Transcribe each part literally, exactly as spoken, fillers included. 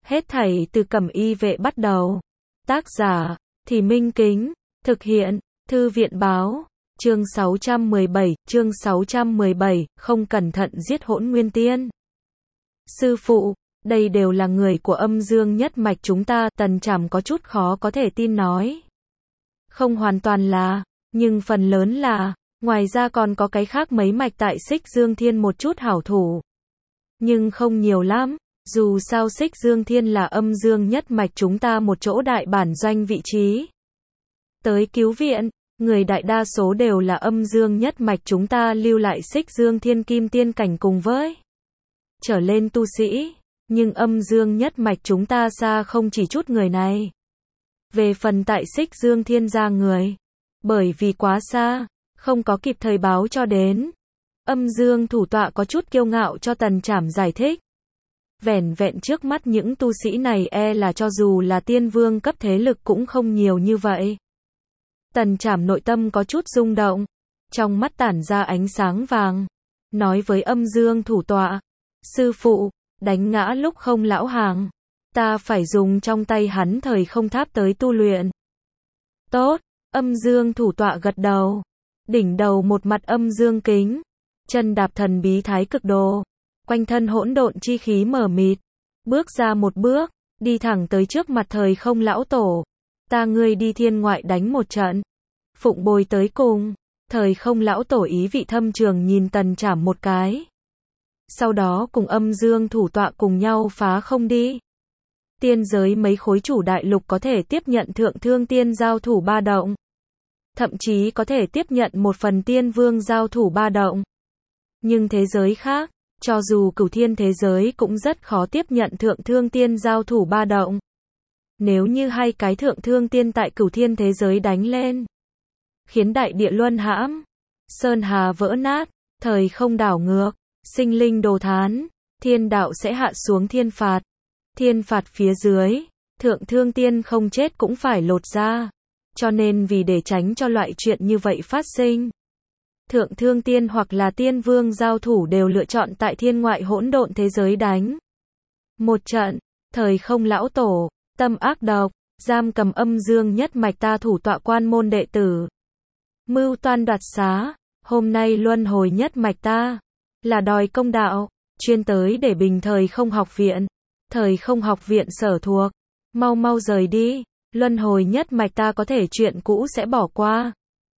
Hết thảy từ Cẩm Y Vệ bắt đầu. Tác giả, Thì Minh Kính, thực hiện, Thư viện Báo, chương sáu trăm mười bảy, chương sáu trăm mười bảy, không cẩn thận giết Hỗn Nguyên Tiên. Sư phụ, đây đều là người của Âm Dương nhất mạch chúng ta, Tần Trảm có chút khó có thể tin nói. Không hoàn toàn là, nhưng phần lớn là, ngoài ra còn có cái khác mấy mạch tại Xích Dương Thiên một chút hảo thủ. Nhưng không nhiều lắm, dù sao Xích Dương Thiên là Âm Dương nhất mạch chúng ta một chỗ đại bản doanh vị trí. Tới cứu viện, người đại đa số đều là Âm Dương nhất mạch chúng ta lưu lại Xích Dương Thiên Kim Tiên cảnh cùng với trở lên tu sĩ, nhưng Âm Dương nhất mạch chúng ta xa không chỉ chút người này. Về phần tại Xích Dương Thiên ra người, bởi vì quá xa, không có kịp thời báo cho đến. Âm Dương thủ tọa có chút kiêu ngạo cho Tần Trảm giải thích. Vẻn vẹn trước mắt những tu sĩ này e là cho dù là tiên vương cấp thế lực cũng không nhiều như vậy. Tần Trảm nội tâm có chút rung động, trong mắt tản ra ánh sáng vàng, nói với Âm Dương thủ tọa, sư phụ, đánh ngã lúc không lão hàng, ta phải dùng trong tay hắn thời không tháp tới tu luyện. Tốt, Âm Dương thủ tọa gật đầu, đỉnh đầu một mặt âm dương kính, chân đạp thần bí thái cực đồ, quanh thân hỗn độn chi khí mờ mịt, bước ra một bước, đi thẳng tới trước mặt thời không lão tổ. Ta ngươi đi thiên ngoại đánh một trận, phụng bồi tới cùng. Thời không lão tổ ý vị thâm trường nhìn Tần Trảm một cái. Sau đó cùng Âm Dương thủ tọa cùng nhau phá không đi. Tiên giới mấy khối chủ đại lục có thể tiếp nhận thượng thương tiên giao thủ ba động. Thậm chí có thể tiếp nhận một phần tiên vương giao thủ ba động. Nhưng thế giới khác, cho dù cửu thiên thế giới cũng rất khó tiếp nhận thượng thương tiên giao thủ ba động. Nếu như hai cái thượng thương tiên tại cửu thiên thế giới đánh lên, khiến đại địa luân hãm, sơn hà vỡ nát, thời không đảo ngược, sinh linh đồ thán, thiên đạo sẽ hạ xuống thiên phạt. Thiên phạt phía dưới, thượng thương tiên không chết cũng phải lột ra. Cho nên vì để tránh cho loại chuyện như vậy phát sinh, thượng thương tiên hoặc là tiên vương giao thủ đều lựa chọn tại thiên ngoại hỗn độn thế giới đánh một trận. Thời không lão tổ, tâm ác độc, giam cầm Âm Dương nhất mạch ta thủ tọa quan môn đệ tử, mưu toan đoạt xá. Hôm nay luân hồi nhất mạch ta là đòi công đạo, chuyên tới để bình thời không học viện. Thời không học viện sở thuộc, mau mau rời đi. Luân hồi nhất mạch ta có thể chuyện cũ sẽ bỏ qua.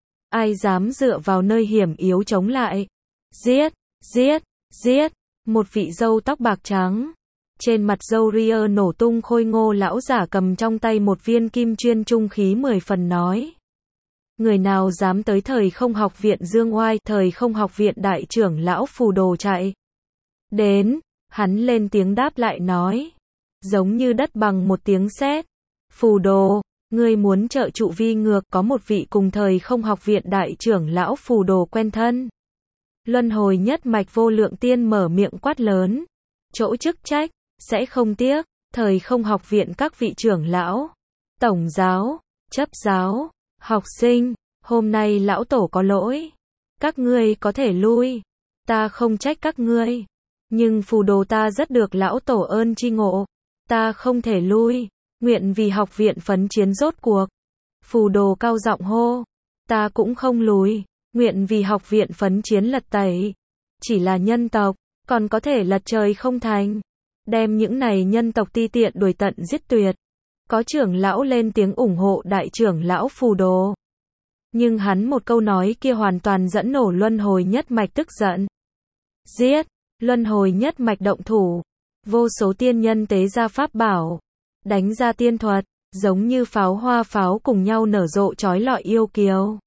Ai dám dựa vào nơi hiểm yếu chống lại? Giết, giết, giết. Một vị râu tóc bạc trắng, trên mặt râu ria nổ tung khôi ngô lão giả cầm trong tay một viên kim chuyên trung khí mười phần nói. Người nào dám tới thời không học viện dương oai? Thời không học viện đại trưởng lão Phù Đồ chạy đến, hắn lên tiếng đáp lại nói, giống như đất bằng một tiếng sét. Phù Đồ, ngươi muốn trợ trụ vi ngược? Có một vị cùng thời không học viện đại trưởng lão Phù Đồ quen thân. Luân hồi nhất mạch Vô Lượng Tiên mở miệng quát lớn, chỗ chức trách, sẽ không tiếc. Thời không học viện các vị trưởng lão, tổng giáo, chấp giáo, học sinh, hôm nay lão tổ có lỗi. Các ngươi có thể lui, ta không trách các ngươi. Nhưng Phù Đồ ta rất được lão tổ ơn chi ngộ, ta không thể lui. Nguyện vì học viện phấn chiến rốt cuộc. Phù Đồ cao giọng hô, ta cũng không lùi. Nguyện vì học viện phấn chiến lật tẩy. Chỉ là nhân tộc, còn có thể lật trời không thành. Đem những này nhân tộc ti tiện đuổi tận giết tuyệt. Có trưởng lão lên tiếng ủng hộ đại trưởng lão Phù Đồ. Nhưng hắn một câu nói kia hoàn toàn dẫn nổ luân hồi nhất mạch tức giận. Giết, luân hồi nhất mạch động thủ. Vô số tiên nhân tế ra pháp bảo, đánh ra tiên thuật, giống như pháo hoa pháo cùng nhau nở rộ chói lọi yêu kiều.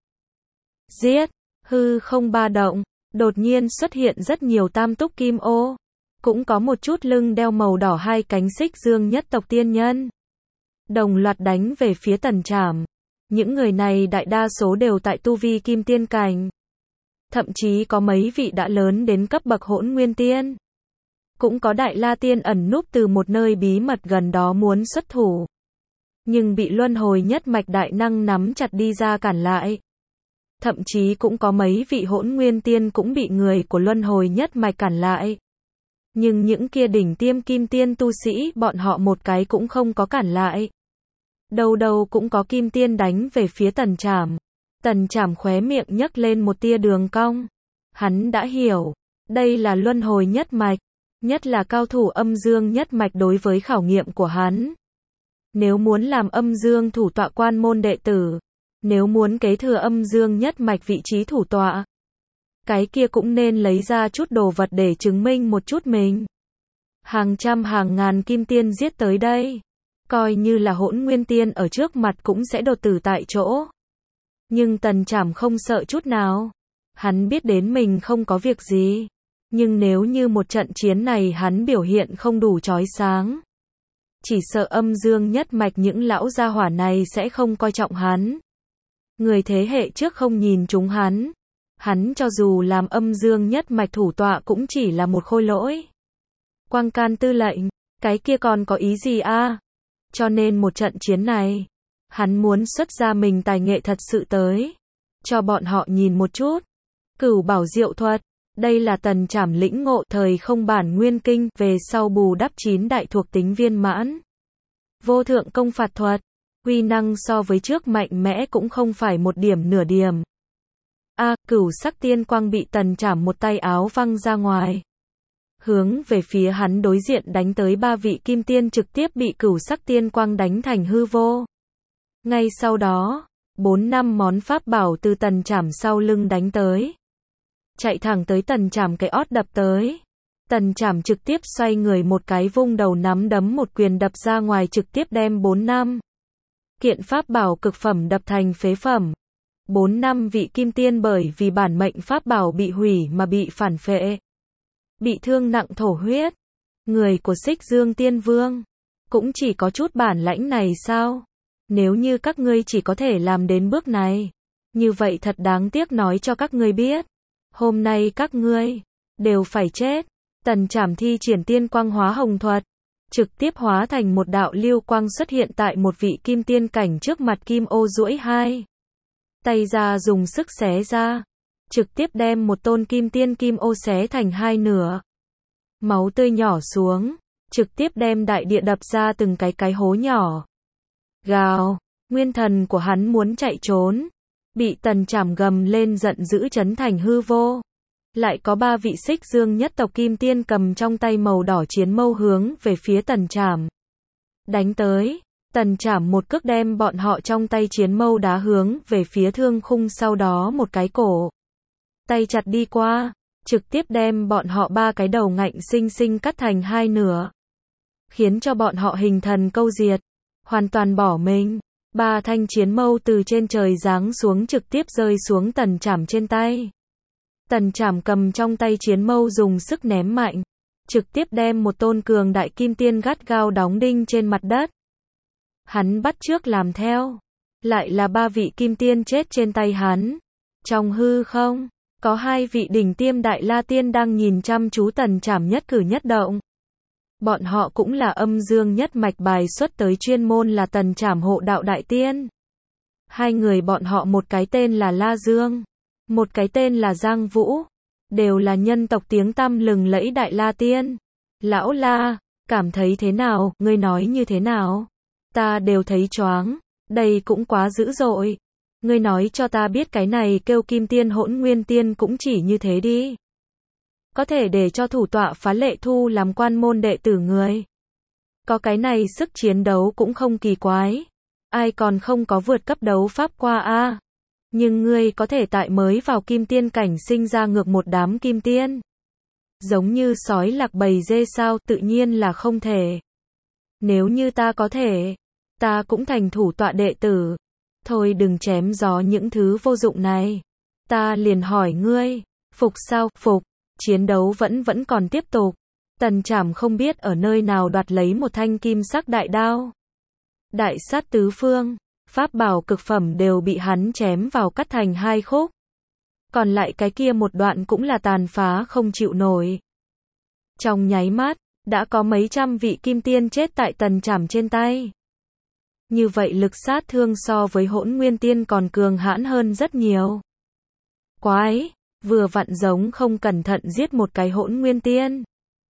Giết, hư không ba động, đột nhiên xuất hiện rất nhiều tam túc kim ô, cũng có một chút lưng đeo màu đỏ hai cánh Xích Dương nhất tộc tiên nhân. Đồng loạt đánh về phía Tần Trảm. Những người này đại đa số đều tại tu vi kim tiên cảnh. Thậm chí có mấy vị đã lớn đến cấp bậc Hỗn Nguyên Tiên. Cũng có Đại La Tiên ẩn núp từ một nơi bí mật gần đó muốn xuất thủ. Nhưng bị luân hồi nhất mạch đại năng nắm chặt đi ra cản lại. Thậm chí cũng có mấy vị Hỗn Nguyên Tiên cũng bị người của luân hồi nhất mạch cản lại. Nhưng những kia đỉnh tiêm kim tiên tu sĩ, bọn họ một cái cũng không có cản lại. Đâu đâu cũng có kim tiên đánh về phía Tần Trảm. Tần Trảm khóe miệng nhấc lên một tia đường cong. Hắn đã hiểu, đây là luân hồi nhất mạch, nhất là cao thủ âm dương nhất mạch đối với khảo nghiệm của hắn. Nếu muốn làm âm dương thủ tọa quan môn đệ tử, nếu muốn kế thừa âm dương nhất mạch vị trí thủ tọa, cái kia cũng nên lấy ra chút đồ vật để chứng minh một chút mình. Hàng trăm hàng ngàn kim tiên giết tới đây, coi như là Hỗn Nguyên Tiên ở trước mặt cũng sẽ đột tử tại chỗ. Nhưng Tần Trảm không sợ chút nào. Hắn biết đến mình không có việc gì. Nhưng nếu như một trận chiến này hắn biểu hiện không đủ chói sáng, chỉ sợ âm dương nhất mạch những lão gia hỏa này sẽ không coi trọng hắn. Người thế hệ trước không nhìn chúng hắn. Hắn cho dù làm âm dương nhất mạch thủ tọa cũng chỉ là một khôi lỗi. Quang can tư lệnh, cái kia còn có ý gì a? À? Cho nên một trận chiến này, hắn muốn xuất ra mình tài nghệ thật sự tới. Cho bọn họ nhìn một chút. Cửu bảo diệu thuật. Đây là Tần Trảm lĩnh ngộ thời không bản nguyên kinh, về sau bù đắp chín đại thuộc tính viên mãn. Vô thượng công phạt thuật. Uy năng so với trước mạnh mẽ cũng không phải một điểm nửa điểm. A, à, cửu sắc tiên quang bị Tần Trảm một tay áo văng ra ngoài. Hướng về phía hắn đối diện đánh tới ba vị kim tiên trực tiếp bị cửu sắc tiên quang đánh thành hư vô. Ngay sau đó, bốn năm món pháp bảo từ Tần Trảm sau lưng đánh tới. Chạy thẳng tới Tần Trảm cái ót đập tới. Tần Trảm trực tiếp xoay người một cái vung đầu nắm đấm một quyền đập ra ngoài trực tiếp đem bốn năm kiện pháp bảo cực phẩm đập thành phế phẩm. Bốn năm vị kim tiên bởi vì bản mệnh pháp bảo bị hủy mà bị phản phệ. Bị thương nặng thổ huyết. Người của Xích Dương Tiên Vương cũng chỉ có chút bản lãnh này sao? Nếu như các ngươi chỉ có thể làm đến bước này, như vậy thật đáng tiếc nói cho các ngươi biết. Hôm nay các ngươi đều phải chết. Tần Trảm thi triển tiên quang hóa hồng thuật, trực tiếp hóa thành một đạo lưu quang xuất hiện tại một vị kim tiên cảnh trước mặt Kim Ô duỗi hai tay ra dùng sức xé ra, trực tiếp đem một tôn kim tiên Kim Ô xé thành hai nửa. Máu tươi nhỏ xuống, trực tiếp đem đại địa đập ra từng cái cái hố nhỏ. Gào, nguyên thần của hắn muốn chạy trốn, bị Tần Trảm gầm lên giận dữ chấn thành hư vô. Lại có ba vị Xích Dương nhất tộc kim tiên cầm trong tay màu đỏ chiến mâu hướng về phía Tần Trảm đánh tới. Tần Trảm một cước đem bọn họ trong tay chiến mâu đá hướng về phía thương khung, sau đó một cái cổ tay chặt đi qua, trực tiếp đem bọn họ ba cái đầu ngạnh sinh sinh cắt thành hai nửa, khiến cho bọn họ hình thần câu diệt, hoàn toàn bỏ mình. Ba thanh chiến mâu từ trên trời giáng xuống trực tiếp rơi xuống Tần Trảm trên tay. Tần Trảm cầm trong tay chiến mâu dùng sức ném mạnh, trực tiếp đem một tôn cường đại kim tiên gắt gao đóng đinh trên mặt đất. Hắn bắt chước làm theo, lại là ba vị kim tiên chết trên tay hắn. Trong hư không, có hai vị đỉnh tiêm đại la tiên đang nhìn chăm chú Tần Trảm nhất cử nhất động. Bọn họ cũng là âm dương nhất mạch bài xuất tới, chuyên môn là Tần Trảm hộ đạo đại tiên. Hai người bọn họ một cái tên là La Dương, một cái tên là Giang Vũ, đều là nhân tộc tiếng tăm lừng lẫy đại la tiên. Lão La, cảm thấy thế nào, ngươi nói như thế nào? Ta đều thấy choáng, đây cũng quá dữ dội. Ngươi nói cho ta biết cái này kêu kim tiên Hỗn Nguyên Tiên cũng chỉ như thế đi. Có thể để cho thủ tọa Phá Lệ Thu làm quan môn đệ tử người. Có cái này sức chiến đấu cũng không kỳ quái. Ai còn không có vượt cấp đấu pháp qua a? À? Nhưng ngươi có thể tại mới vào kim tiên cảnh sinh ra ngược một đám kim tiên. Giống như sói lạc bầy dê sao? Tự nhiên là không thể. Nếu như ta có thể, ta cũng thành thủ tọa đệ tử. Thôi đừng chém gió những thứ vô dụng này. Ta liền hỏi ngươi, phục sao? Phục. Chiến đấu vẫn vẫn còn tiếp tục. Tần Trảm không biết ở nơi nào đoạt lấy một thanh kim sắc đại đao. Đại sát tứ phương, pháp bảo cực phẩm đều bị hắn chém vào cắt thành hai khúc. Còn lại cái kia một đoạn cũng là tàn phá không chịu nổi. Trong nháy mắt, đã có mấy trăm vị kim tiên chết tại Tần Trảm trên tay. Như vậy lực sát thương so với Hỗn Nguyên Tiên còn cường hãn hơn rất nhiều. Quái, vừa vặn giống không cẩn thận giết một cái Hỗn Nguyên Tiên.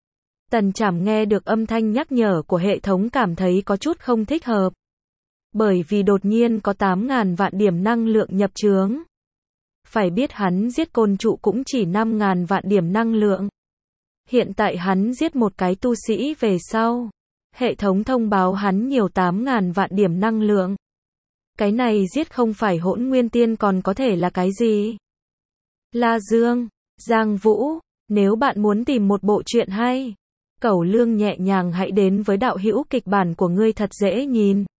Tần Trảm nghe được âm thanh nhắc nhở của hệ thống cảm thấy có chút không thích hợp. Bởi vì đột nhiên có tám ngàn vạn điểm năng lượng nhập trướng. Phải biết hắn giết côn trụ cũng chỉ năm ngàn vạn điểm năng lượng. Hiện tại hắn giết một cái tu sĩ về sau. Hệ thống thông báo hắn nhiều tám ngàn vạn điểm năng lượng. Cái này giết không phải Hỗn Nguyên Tiên còn có thể là cái gì? La Dương, Giang Vũ, nếu bạn muốn tìm một bộ truyện hay, Cẩu Lương nhẹ nhàng hãy đến với đạo hữu kịch bản của ngươi thật dễ nhìn.